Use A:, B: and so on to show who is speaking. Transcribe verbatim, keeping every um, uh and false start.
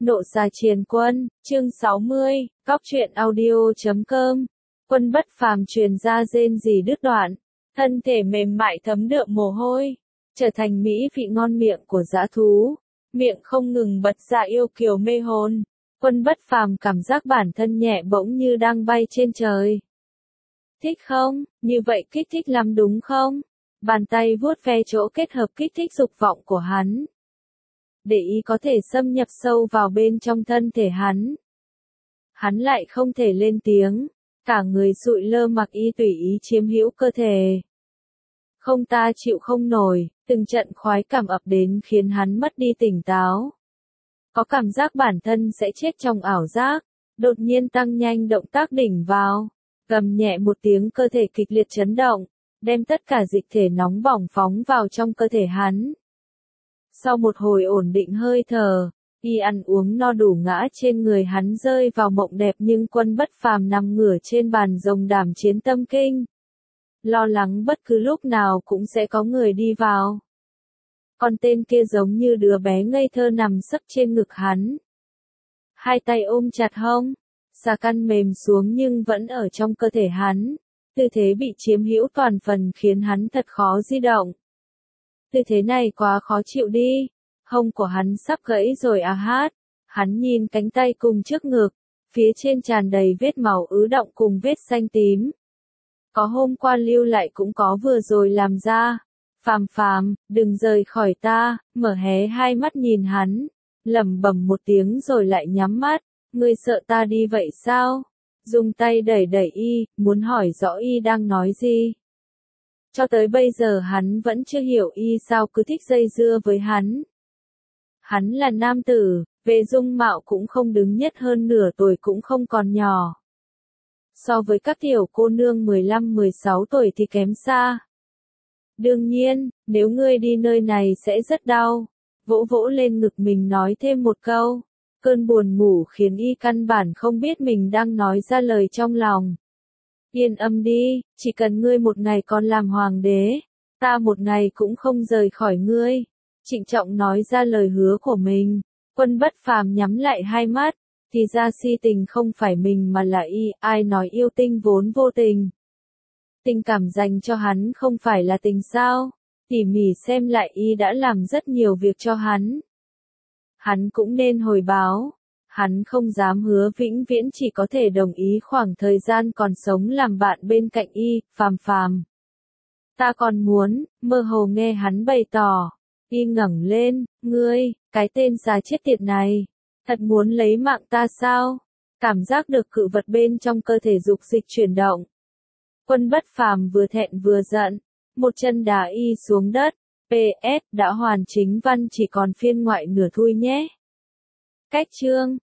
A: Nộ Xà Triền Quân, chương sáu mươi, Cóc truyện audio chấm com. Quân Bất Phàm truyền ra rên rỉ đứt đoạn, thân thể mềm mại thấm đượm mồ hôi, trở thành mỹ vị ngon miệng của dã thú, miệng không ngừng bật ra yêu kiều mê hồn. Quân Bất Phàm cảm giác bản thân nhẹ bỗng như đang bay trên trời. Thích không? Như vậy kích thích lắm đúng không? Bàn tay vuốt ve chỗ kết hợp kích thích dục vọng của hắn, để ý có thể xâm nhập sâu vào bên trong thân thể hắn. Hắn lại không thể lên tiếng, cả người sụi lơ mặc y tùy ý chiếm hữu cơ thể. Không ta chịu không nổi, từng trận khoái cảm ập đến khiến hắn mất đi tỉnh táo. Có cảm giác bản thân sẽ chết trong ảo giác, đột nhiên tăng nhanh động tác đỉnh vào, gầm nhẹ một tiếng cơ thể kịch liệt chấn động, đem tất cả dịch thể nóng bỏng phóng vào trong cơ thể hắn. Sau một hồi ổn định hơi thở, y ăn uống no đủ ngã trên người hắn rơi vào mộng đẹp, nhưng Quân Bất Phàm nằm ngửa trên bàn rồng đàm chiến tâm kinh, lo lắng bất cứ lúc nào cũng sẽ có người đi vào. Còn tên kia giống như đứa bé ngây thơ nằm sấp trên ngực hắn, hai tay ôm chặt hông, xà căn mềm xuống nhưng vẫn ở trong cơ thể hắn, tư thế bị chiếm hữu toàn phần khiến hắn thật khó di động. Tư thế này quá khó chịu đi, hông của hắn sắp gãy rồi à hát. Hắn nhìn cánh tay cùng trước ngực, phía trên tràn đầy vết máu ứ động cùng vết xanh tím. Có hôm qua lưu lại cũng có vừa rồi làm ra. Phàm Phàm, đừng rời khỏi ta, mở hé hai mắt nhìn hắn, lẩm bẩm một tiếng rồi lại nhắm mắt. Ngươi sợ ta đi vậy sao? Dùng tay đẩy đẩy y, muốn hỏi rõ y đang nói gì. Cho tới bây giờ hắn vẫn chưa hiểu y sao cứ thích dây dưa với hắn. Hắn là nam tử, về dung mạo cũng không đứng nhất, hơn nửa tuổi cũng không còn nhỏ. So với các tiểu cô nương mười lăm mười sáu tuổi thì kém xa. Đương nhiên, nếu ngươi đi nơi này sẽ rất đau. Vỗ vỗ lên ngực mình nói thêm một câu. Cơn buồn ngủ khiến y căn bản không biết mình đang nói ra lời trong lòng. Yên âm đi, chỉ cần ngươi một ngày còn làm hoàng đế, ta một ngày cũng không rời khỏi ngươi. Trịnh trọng nói ra lời hứa của mình. Quân Bất Phàm nhắm lại hai mắt, thì ra si tình không phải mình mà là y, ai nói yêu tinh vốn vô tình. Tình cảm dành cho hắn không phải là tình sao? Tỉ mỉ xem lại y đã làm rất nhiều việc cho hắn. Hắn cũng nên hồi báo. Hắn không dám hứa vĩnh viễn, chỉ có thể đồng ý khoảng thời gian còn sống làm bạn bên cạnh y. Phàm Phàm, ta còn muốn, mơ hồ nghe hắn bày tỏ. Y ngẩng lên, ngươi, cái tên già chết tiệt này, thật muốn lấy mạng ta sao? Cảm giác được cự vật bên trong cơ thể dục dịch chuyển động. Quân Bất Phàm vừa thẹn vừa giận, một chân đá y xuống đất. pê ét đã hoàn chính văn, chỉ còn phiên ngoại nửa thui nhé. Cách chương